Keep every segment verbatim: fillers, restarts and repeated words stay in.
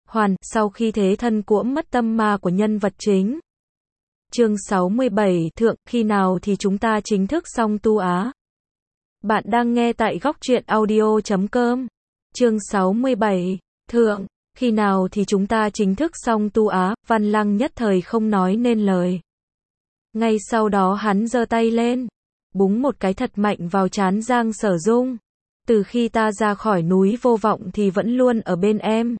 Hoàn, sau khi thế thân cuỗm mất tâm ma của nhân vật chính. Chương sáu mươi bảy, Thượng, khi nào thì chúng ta chính thức song tu á? Bạn đang nghe tại góc truyện audio chấm com. Chương sáu mươi bảy, Thượng, khi nào thì chúng ta chính thức song tu á? Văn Lăng nhất thời không nói nên lời. Ngay sau đó hắn giơ tay lên, búng một cái thật mạnh vào trán Giang Sở Dung. Từ khi ta ra khỏi núi Vô Vọng thì vẫn luôn ở bên em.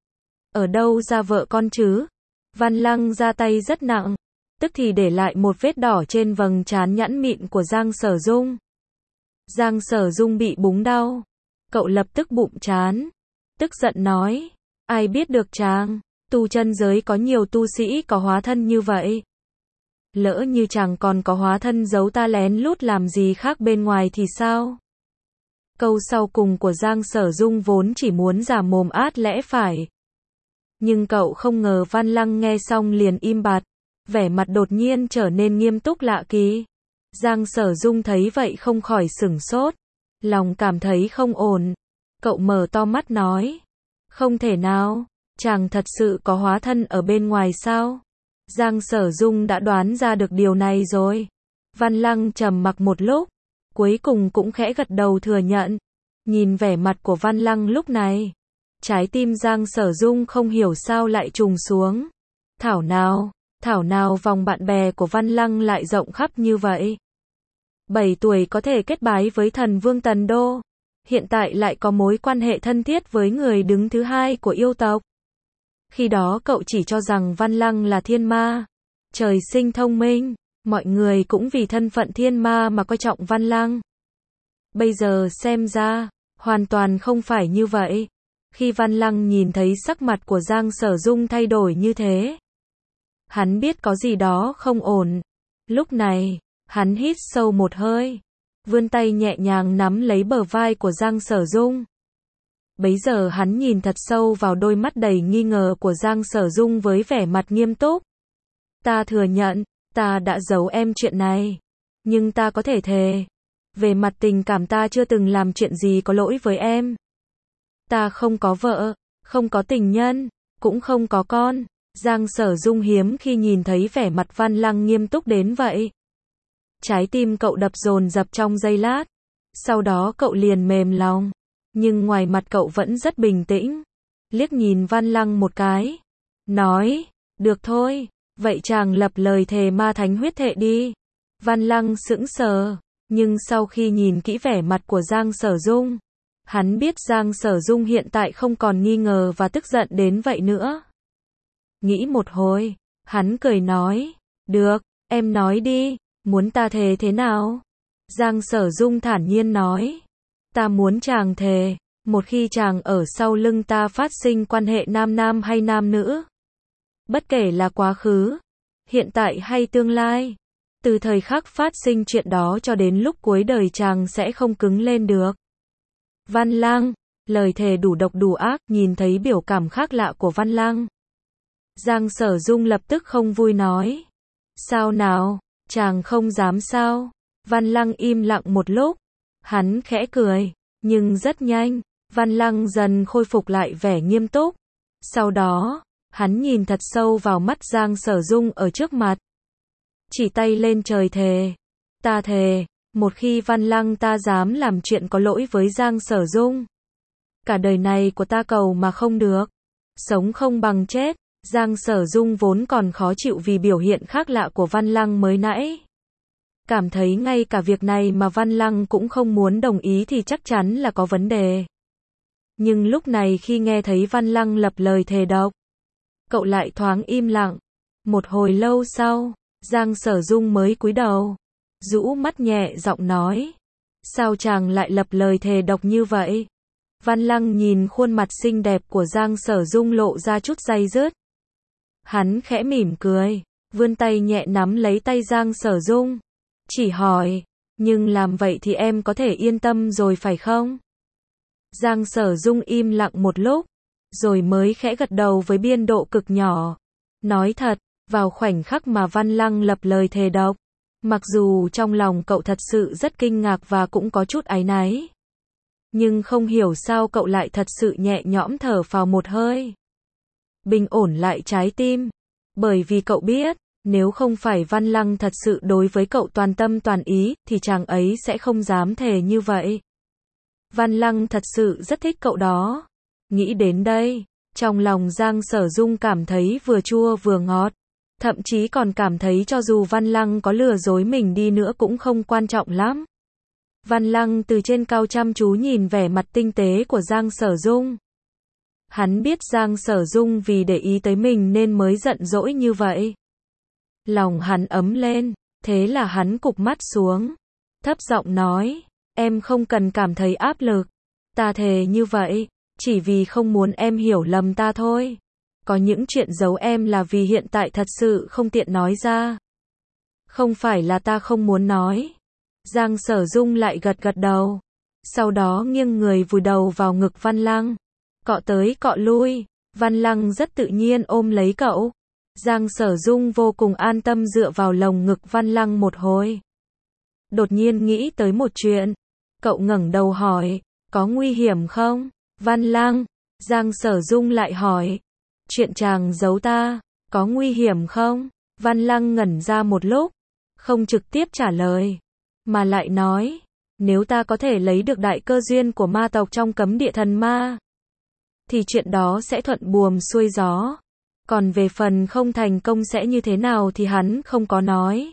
Ở đâu ra vợ con chứ? Văn Lăng ra tay rất nặng, tức thì để lại một vết đỏ trên vầng trán nhẵn mịn của Giang Sở Dung. Giang Sở Dung bị búng đau, cậu lập tức bụng trán, tức giận nói, ai biết được chàng, tu chân giới có nhiều tu sĩ có hóa thân như vậy. Lỡ như chàng còn có hóa thân giấu ta lén lút làm gì khác bên ngoài thì sao? Câu sau cùng của Giang Sở Dung vốn chỉ muốn giả mồm át lẽ phải. Nhưng cậu không ngờ Văn Lăng nghe xong liền im bặt, vẻ mặt đột nhiên trở nên nghiêm túc lạ kỳ. Giang Sở Dung thấy vậy không khỏi sửng sốt, lòng cảm thấy không ổn. Cậu mở to mắt nói, không thể nào, chàng thật sự có hóa thân ở bên ngoài sao? Giang Sở Dung đã đoán ra được điều này rồi. Văn Lăng trầm mặc một lúc, cuối cùng cũng khẽ gật đầu thừa nhận. Nhìn vẻ mặt của Văn Lăng lúc này, trái tim Giang Sở Dung không hiểu sao lại trùng xuống. Thảo nào, thảo nào vòng bạn bè của Văn Lăng lại rộng khắp như vậy. Bảy tuổi có thể kết bái với thần vương Tần Đô, hiện tại lại có mối quan hệ thân thiết với người đứng thứ hai của yêu tộc. Khi đó cậu chỉ cho rằng Văn Lăng là thiên ma, trời sinh thông minh, mọi người cũng vì thân phận thiên ma mà coi trọng Văn Lăng. Bây giờ xem ra, hoàn toàn không phải như vậy. Khi Văn Lăng nhìn thấy sắc mặt của Giang Sở Dung thay đổi như thế, hắn biết có gì đó không ổn. Lúc này, hắn hít sâu một hơi, vươn tay nhẹ nhàng nắm lấy bờ vai của Giang Sở Dung. Bấy giờ hắn nhìn thật sâu vào đôi mắt đầy nghi ngờ của Giang Sở Dung với vẻ mặt nghiêm túc. Ta thừa nhận, ta đã giấu em chuyện này, nhưng ta có thể thề, về mặt tình cảm ta chưa từng làm chuyện gì có lỗi với em. Ta không có vợ, không có tình nhân, cũng không có con. Giang Sở Dung hiếm khi nhìn thấy vẻ mặt Văn Lăng nghiêm túc đến vậy. Trái tim cậu đập dồn dập trong giây lát, sau đó cậu liền mềm lòng, nhưng ngoài mặt cậu vẫn rất bình tĩnh, liếc nhìn Văn Lăng một cái, nói, được thôi, vậy chàng lập lời thề ma thánh huyết thệ đi. Văn Lăng sững sờ, nhưng sau khi nhìn kỹ vẻ mặt của Giang Sở Dung, hắn biết Giang Sở Dung hiện tại không còn nghi ngờ và tức giận đến vậy nữa. Nghĩ một hồi, hắn cười nói, được, em nói đi, muốn ta thề thế nào? Giang Sở Dung thản nhiên nói, ta muốn chàng thề, một khi chàng ở sau lưng ta phát sinh quan hệ nam nam hay nam nữ, bất kể là quá khứ, hiện tại hay tương lai, từ thời khắc phát sinh chuyện đó cho đến lúc cuối đời chàng sẽ không cứng lên được. Văn Lăng, lời thề đủ độc đủ ác. Nhìn thấy biểu cảm khác lạ của Văn Lăng, Giang Sở Dung lập tức không vui nói, sao nào, chàng không dám sao? Văn Lăng im lặng một lúc, hắn khẽ cười, nhưng rất nhanh, Văn Lăng dần khôi phục lại vẻ nghiêm túc. Sau đó, hắn nhìn thật sâu vào mắt Giang Sở Dung ở trước mặt, chỉ tay lên trời thề, ta thề, một khi Văn Lăng ta dám làm chuyện có lỗi với Giang Sở Dung, cả đời này của ta cầu mà không được, sống không bằng chết. Giang Sở Dung vốn còn khó chịu vì biểu hiện khác lạ của Văn Lăng mới nãy, cảm thấy ngay cả việc này mà Văn Lăng cũng không muốn đồng ý thì chắc chắn là có vấn đề. Nhưng lúc này khi nghe thấy Văn Lăng lập lời thề độc, cậu lại thoáng im lặng. Một hồi lâu sau, Giang Sở Dung mới cúi đầu, rũ mắt nhẹ giọng nói, sao chàng lại lập lời thề độc như vậy? Văn Lăng nhìn khuôn mặt xinh đẹp của Giang Sở Dung lộ ra chút day dứt. Hắn khẽ mỉm cười, vươn tay nhẹ nắm lấy tay Giang Sở Dung, chỉ hỏi, nhưng làm vậy thì em có thể yên tâm rồi phải không? Giang Sở Dung im lặng một lúc, rồi mới khẽ gật đầu với biên độ cực nhỏ. Nói thật, vào khoảnh khắc mà Văn Lăng lập lời thề độc, mặc dù trong lòng cậu thật sự rất kinh ngạc và cũng có chút áy náy, nhưng không hiểu sao cậu lại thật sự nhẹ nhõm thở phào một hơi. bình ổn lại trái tim. Bởi vì cậu biết, nếu không phải Văn Lăng thật sự đối với cậu toàn tâm toàn ý, thì chàng ấy sẽ không dám thề như vậy. Văn Lăng thật sự rất thích cậu đó. Nghĩ đến đây, trong lòng Giang Sở Dung cảm thấy vừa chua vừa ngọt. Thậm chí còn cảm thấy cho dù Văn Lăng có lừa dối mình đi nữa cũng không quan trọng lắm. Văn Lăng từ trên cao chăm chú nhìn vẻ mặt tinh tế của Giang Sở Dung. Hắn biết Giang Sở Dung vì để ý tới mình nên mới giận dỗi như vậy. Lòng hắn ấm lên, thế là hắn cụp mắt xuống, thấp giọng nói, em không cần cảm thấy áp lực. Ta thề như vậy, chỉ vì không muốn em hiểu lầm ta thôi. Có những chuyện giấu em là vì hiện tại thật sự không tiện nói ra. Không phải là ta không muốn nói. Giang Sở Dung lại gật gật đầu. Sau đó nghiêng người vùi đầu vào ngực Văn Lăng. Cọ tới cọ lui, Văn Lăng rất tự nhiên ôm lấy cậu. Giang Sở Dung vô cùng an tâm dựa vào lồng ngực Văn Lăng một hồi. Đột nhiên nghĩ tới một chuyện. Cậu ngẩng đầu hỏi, có nguy hiểm không? Văn Lăng, Giang Sở Dung lại hỏi, chuyện chàng giấu ta, có nguy hiểm không? Văn Lăng ngẩn ra một lúc, không trực tiếp trả lời, mà lại nói, nếu ta có thể lấy được đại cơ duyên của ma tộc trong cấm địa thần ma, thì chuyện đó sẽ thuận buồm xuôi gió. Còn về phần không thành công sẽ như thế nào thì hắn không có nói.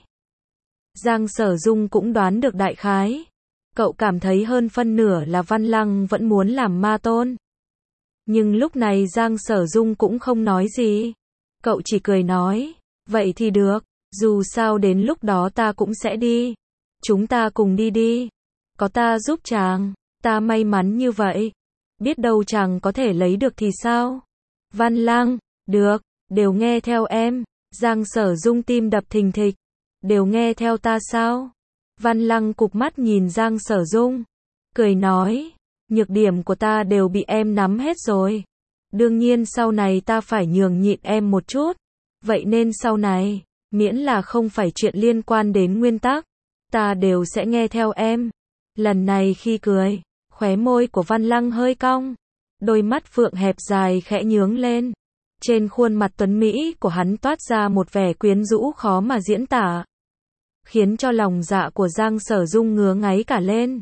Giang Sở Dung cũng đoán được đại khái. Cậu cảm thấy hơn phân nửa là Văn Lăng vẫn muốn làm ma tôn. Nhưng lúc này Giang Sở Dung cũng không nói gì. Cậu chỉ cười nói, vậy thì được, dù sao đến lúc đó ta cũng sẽ đi. Chúng ta cùng đi đi. Có ta giúp chàng, ta may mắn như vậy. Biết đâu chàng có thể lấy được thì sao? Văn Lăng, được, đều nghe theo em. Giang Sở Dung tim đập thình thịch. Đều nghe theo ta sao? Văn Lăng cụp mắt nhìn Giang Sở Dung, cười nói, nhược điểm của ta đều bị em nắm hết rồi. Đương nhiên sau này ta phải nhường nhịn em một chút. Vậy nên sau này, miễn là không phải chuyện liên quan đến nguyên tắc, ta đều sẽ nghe theo em. Lần này khi cười, khóe môi của Văn Lăng hơi cong, đôi mắt phượng hẹp dài khẽ nhướng lên. Trên khuôn mặt tuấn mỹ của hắn toát ra một vẻ quyến rũ khó mà diễn tả, khiến cho lòng dạ của Giang Sở Dung ngứa ngáy cả lên.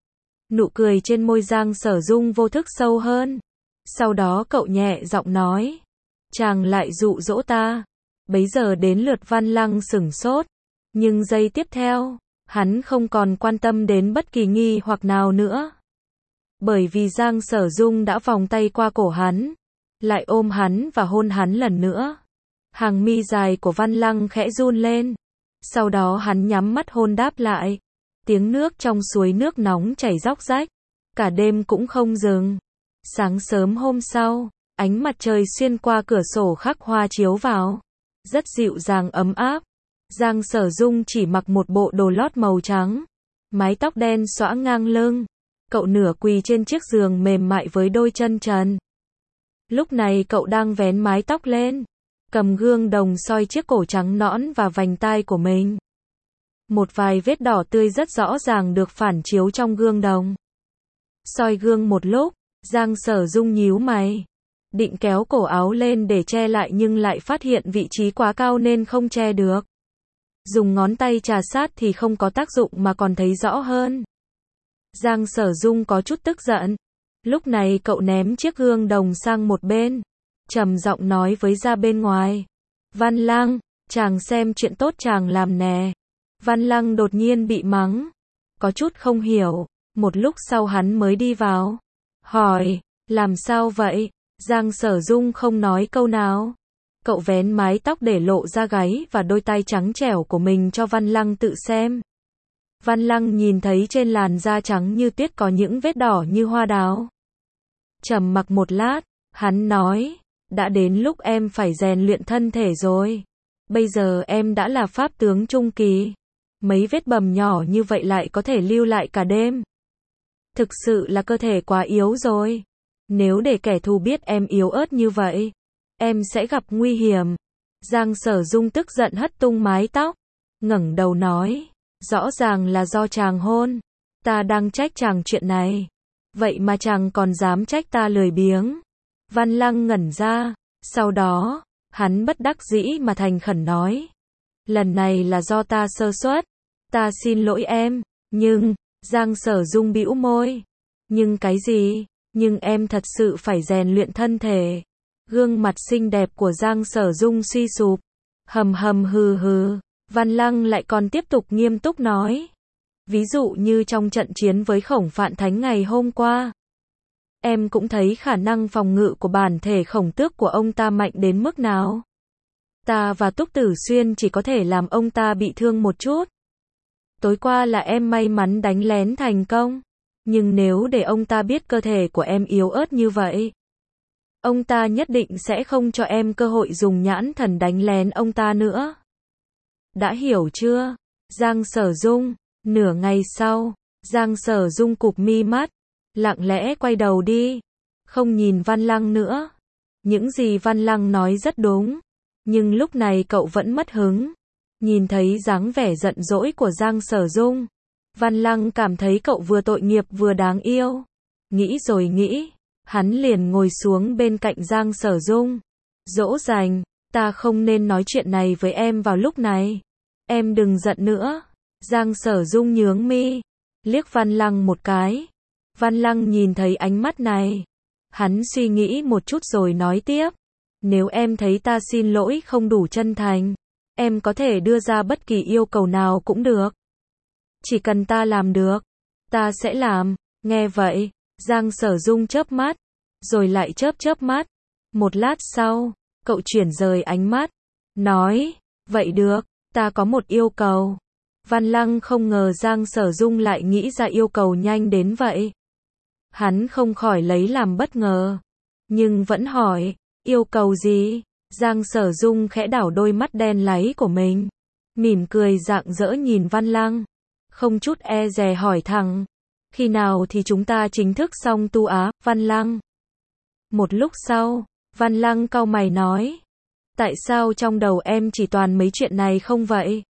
Nụ cười trên môi Giang Sở Dung vô thức sâu hơn. Sau đó cậu nhẹ giọng nói, chàng lại dụ dỗ ta. Bấy giờ đến lượt Văn Lăng sửng sốt. Nhưng giây tiếp theo, hắn không còn quan tâm đến bất kỳ nghi hoặc nào nữa. Bởi vì Giang Sở Dung đã vòng tay qua cổ hắn, lại ôm hắn và hôn hắn lần nữa. Hàng mi dài của Văn Lăng khẽ run lên. Sau đó hắn nhắm mắt hôn đáp lại. Tiếng nước trong suối nước nóng chảy róc rách. Cả đêm cũng không dừng. Sáng sớm hôm sau, ánh mặt trời xuyên qua cửa sổ khắc hoa chiếu vào. Rất dịu dàng ấm áp. Giang Sở Dung chỉ mặc một bộ đồ lót màu trắng. Mái tóc đen xõa ngang lưng. Cậu nửa quỳ trên chiếc giường mềm mại với đôi chân trần. Lúc này cậu đang vén mái tóc lên, cầm gương đồng soi chiếc cổ trắng nõn và vành tai của mình. Một vài vết đỏ tươi rất rõ ràng được phản chiếu trong gương đồng. Soi gương một lúc, Giang Sở Dung nhíu mày, định kéo cổ áo lên để che lại nhưng lại phát hiện vị trí quá cao nên không che được. Dùng ngón tay trà sát thì không có tác dụng mà còn thấy rõ hơn. Giang Sở Dung có chút tức giận. Lúc này cậu ném chiếc gương đồng sang một bên, trầm giọng nói với ra bên ngoài, Văn Lăng, chàng xem chuyện tốt chàng làm nè. Văn Lăng đột nhiên bị mắng, có chút không hiểu. Một lúc sau hắn mới đi vào, hỏi, làm sao vậy? Giang Sở Dung không nói câu nào. Cậu vén mái tóc để lộ ra gáy và đôi tay trắng trẻo của mình cho Văn Lăng tự xem. Văn Lăng nhìn thấy trên làn da trắng như tuyết có những vết đỏ như hoa đào. Trầm mặc một lát, hắn nói, đã đến lúc em phải rèn luyện thân thể rồi. Bây giờ em đã là pháp tướng trung kỳ. Mấy vết bầm nhỏ như vậy lại có thể lưu lại cả đêm. Thực sự là cơ thể quá yếu rồi. Nếu để kẻ thù biết em yếu ớt như vậy, em sẽ gặp nguy hiểm. Giang Sở Dung tức giận hất tung mái tóc, ngẩng đầu nói, rõ ràng là do chàng hôn. Ta đang trách chàng chuyện này. Vậy mà chàng còn dám trách ta lười biếng. Văn Lăng ngẩn ra, Sau đó, hắn bất đắc dĩ mà thành khẩn nói. Lần này là do ta sơ suất. Ta xin lỗi em. Nhưng, Giang Sở Dung bĩu môi. Nhưng cái gì? Nhưng em thật sự phải rèn luyện thân thể. Gương mặt xinh đẹp của Giang Sở Dung suy sụp. Hầm hầm hừ hừ. Văn Lăng lại còn tiếp tục nghiêm túc nói. Ví dụ như trong trận chiến với Khổng Phạn Thánh ngày hôm qua. Em cũng thấy khả năng phòng ngự của bản thể khổng tước của ông ta mạnh đến mức nào. Ta và Túc Tử Xuyên chỉ có thể làm ông ta bị thương một chút. Tối qua là em may mắn đánh lén thành công. Nhưng nếu để ông ta biết cơ thể của em yếu ớt như vậy, ông ta nhất định sẽ không cho em cơ hội dùng nhãn thần đánh lén ông ta nữa. Đã hiểu chưa? Giang Sở Dung. Nửa ngày sau, Giang Sở Dung cụp mi mắt, lặng lẽ quay đầu đi, không nhìn Văn Lăng nữa. Những gì Văn Lăng nói rất đúng, nhưng lúc này cậu vẫn mất hứng. Nhìn thấy dáng vẻ giận dỗi của Giang Sở Dung, Văn Lăng cảm thấy cậu vừa tội nghiệp vừa đáng yêu. Nghĩ rồi nghĩ, hắn liền ngồi xuống bên cạnh Giang Sở Dung. Dỗ dành, ta không nên nói chuyện này với em vào lúc này. Em đừng giận nữa. Giang Sở Dung nhướng mi, liếc Văn Lăng một cái. Văn Lăng nhìn thấy ánh mắt này, hắn suy nghĩ một chút rồi nói tiếp. Nếu em thấy ta xin lỗi không đủ chân thành, em có thể đưa ra bất kỳ yêu cầu nào cũng được. Chỉ cần ta làm được, ta sẽ làm. Nghe vậy, Giang Sở Dung chớp mắt, rồi lại chớp chớp mắt. Một lát sau, cậu chuyển rời ánh mắt, nói, vậy được, ta có một yêu cầu. Văn Lăng không ngờ Giang Sở Dung lại nghĩ ra yêu cầu nhanh đến vậy. Hắn không khỏi lấy làm bất ngờ, nhưng vẫn hỏi, yêu cầu gì? Giang Sở Dung khẽ đảo đôi mắt đen láy của mình, mỉm cười rạng rỡ nhìn Văn Lăng, không chút e dè hỏi thẳng, khi nào thì chúng ta chính thức song tu á, Văn Lăng? Một lúc sau, Văn Lăng cau mày nói, tại sao trong đầu em chỉ toàn mấy chuyện này không vậy?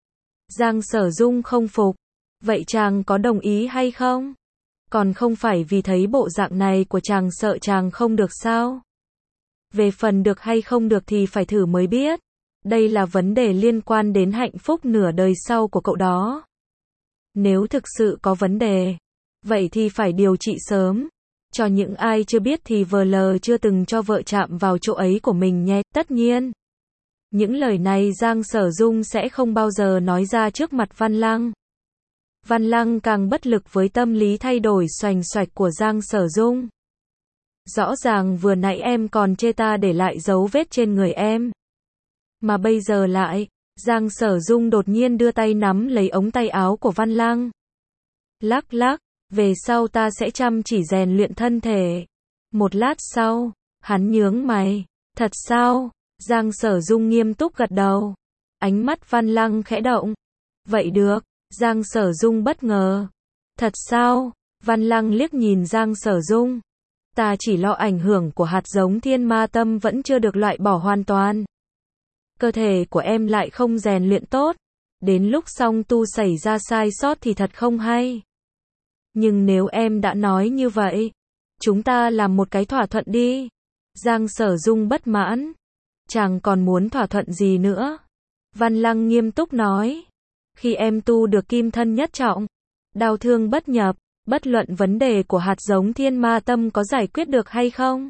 Giang Sở Dung không phục, vậy chàng có đồng ý hay không? Còn không phải vì thấy bộ dạng này của chàng sợ chàng không được sao? Về phần được hay không được thì phải thử mới biết. Đây là vấn đề liên quan đến hạnh phúc nửa đời sau của cậu đó. Nếu thực sự có vấn đề, vậy thì phải điều trị sớm. Cho những ai chưa biết thì vờ lờ chưa từng cho vợ chạm vào chỗ ấy của mình nhé. Tất nhiên, những lời này Giang Sở Dung sẽ không bao giờ nói ra trước mặt Văn Lăng. Văn Lăng càng bất lực với tâm lý thay đổi xoành xoạch của Giang Sở Dung. Rõ ràng vừa nãy em còn chê ta để lại dấu vết trên người em. Mà bây giờ lại, Giang Sở Dung đột nhiên đưa tay nắm lấy ống tay áo của Văn Lăng. Lắc lắc, về sau ta sẽ chăm chỉ rèn luyện thân thể. Một lát sau, hắn nhướng mày, thật sao? Giang Sở Dung nghiêm túc gật đầu. Ánh mắt Văn Lăng khẽ động. Vậy được, Giang Sở Dung bất ngờ. Thật sao? Văn Lăng liếc nhìn Giang Sở Dung. Ta chỉ lo ảnh hưởng của hạt giống thiên ma tâm vẫn chưa được loại bỏ hoàn toàn. Cơ thể của em lại không rèn luyện tốt. Đến lúc song tu xảy ra sai sót thì thật không hay. Nhưng nếu em đã nói như vậy, chúng ta làm một cái thỏa thuận đi. Giang Sở Dung bất mãn. Chàng còn muốn thỏa thuận gì nữa? Văn Lăng nghiêm túc nói. Khi em tu được kim thân nhất trọng, đau thương bất nhập, bất luận vấn đề của hạt giống thiên ma tâm có giải quyết được hay không,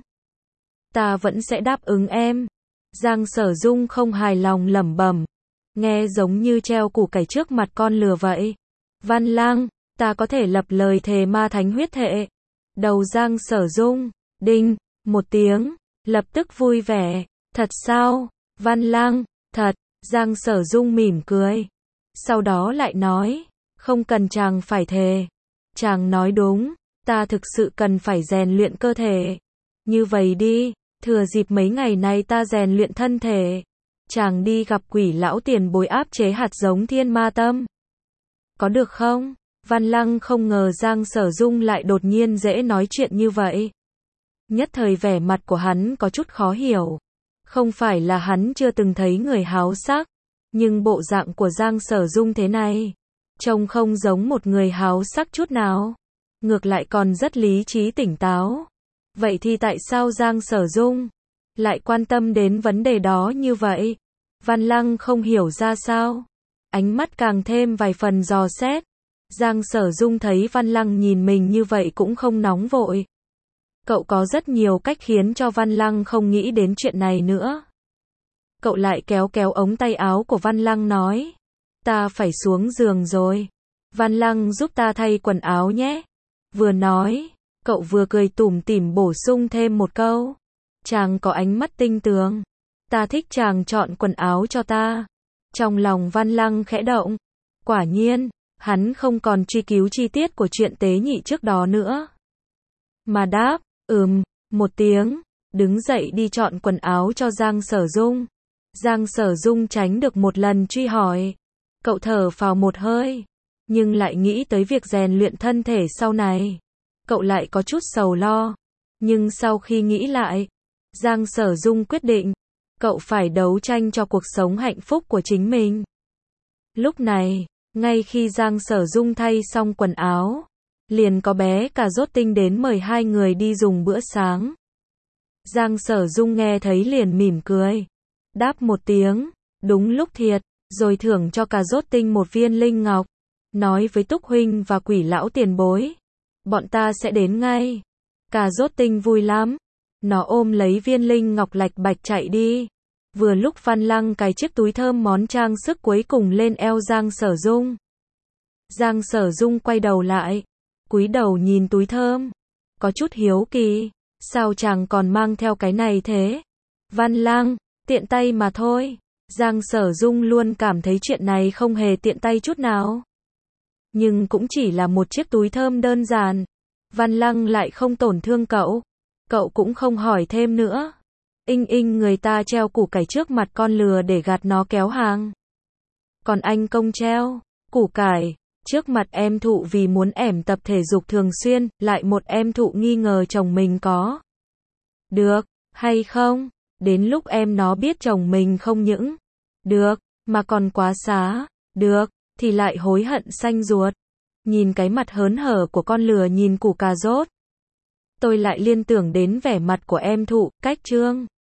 ta vẫn sẽ đáp ứng em. Giang Sở Dung không hài lòng lẩm bẩm. Nghe giống như treo củ cải trước mặt con lừa vậy. Văn Lăng, ta có thể lập lời thề ma thánh huyết thệ. Đầu Giang Sở Dung, đinh, một tiếng, lập tức vui vẻ. Thật sao? Văn Lăng, thật. Giang Sở Dung mỉm cười. Sau đó lại nói, không cần chàng phải thề. Chàng nói đúng, ta thực sự cần phải rèn luyện cơ thể. Như vậy đi, thừa dịp mấy ngày nay ta rèn luyện thân thể, chàng đi gặp Quỷ lão tiền bối áp chế hạt giống thiên ma tâm. Có được không? Văn Lăng không ngờ Giang Sở Dung lại đột nhiên dễ nói chuyện như vậy. Nhất thời vẻ mặt của hắn có chút khó hiểu. Không phải là hắn chưa từng thấy người háo sắc, nhưng bộ dạng của Giang Sở Dung thế này, trông không giống một người háo sắc chút nào. Ngược lại còn rất lý trí tỉnh táo. Vậy thì tại sao Giang Sở Dung lại quan tâm đến vấn đề đó như vậy. Văn Lăng không hiểu ra sao. Ánh mắt càng thêm vài phần dò xét. Giang Sở Dung thấy Văn Lăng nhìn mình như vậy cũng không nóng vội. Cậu có rất nhiều cách khiến cho Văn Lăng không nghĩ đến chuyện này nữa. Cậu lại kéo kéo ống tay áo của Văn Lăng nói. Ta phải xuống giường rồi. Văn Lăng giúp ta thay quần áo nhé. Vừa nói, cậu vừa cười tủm tỉm bổ sung thêm một câu. Chàng có ánh mắt tinh tường. Ta thích chàng chọn quần áo cho ta. Trong lòng Văn Lăng khẽ động. Quả nhiên, hắn không còn truy cứu chi tiết của chuyện tế nhị trước đó nữa. Mà đáp, ừm, một tiếng, đứng dậy đi chọn quần áo cho Giang Sở Dung. Giang Sở Dung tránh được một lần truy hỏi. Cậu thở phào một hơi, nhưng lại nghĩ tới việc rèn luyện thân thể sau này. Cậu lại có chút sầu lo. Nhưng sau khi nghĩ lại, Giang Sở Dung quyết định, cậu phải đấu tranh cho cuộc sống hạnh phúc của chính mình. Lúc này, ngay khi Giang Sở Dung thay xong quần áo, liền có bé cà rốt tinh đến mời hai người đi dùng bữa sáng. Giang Sở Dung nghe thấy liền mỉm cười, đáp một tiếng, đúng lúc thiệt, rồi thưởng cho cà rốt tinh một viên linh ngọc, nói với Túc huynh và Quỷ lão tiền bối, bọn ta sẽ đến ngay. Cà rốt tinh vui lắm, nó ôm lấy viên linh ngọc lạch bạch chạy đi. Vừa lúc Văn Lăng cài chiếc túi thơm món trang sức cuối cùng lên eo Giang Sở Dung. Giang Sở Dung quay đầu lại, cúi đầu nhìn túi thơm, có chút hiếu kỳ, sao chàng còn mang theo cái này thế? Văn Lăng, tiện tay mà thôi. Giang Sở Dung luôn cảm thấy chuyện này không hề tiện tay chút nào. Nhưng cũng chỉ là một chiếc túi thơm đơn giản. Văn Lăng lại không tổn thương cậu. Cậu cũng không hỏi thêm nữa. Inh inh người ta treo củ cải trước mặt con lừa để gạt nó kéo hàng. Còn anh công treo củ cải trước mặt em thụ vì muốn ẻm tập thể dục thường xuyên, lại một em thụ nghi ngờ chồng mình có được hay không. Đến lúc em nó biết chồng mình không những được, mà còn quá xá được, thì lại hối hận xanh ruột. Nhìn cái mặt hớn hở của con lừa nhìn củ cà rốt, tôi lại liên tưởng đến vẻ mặt của em thụ, cách trương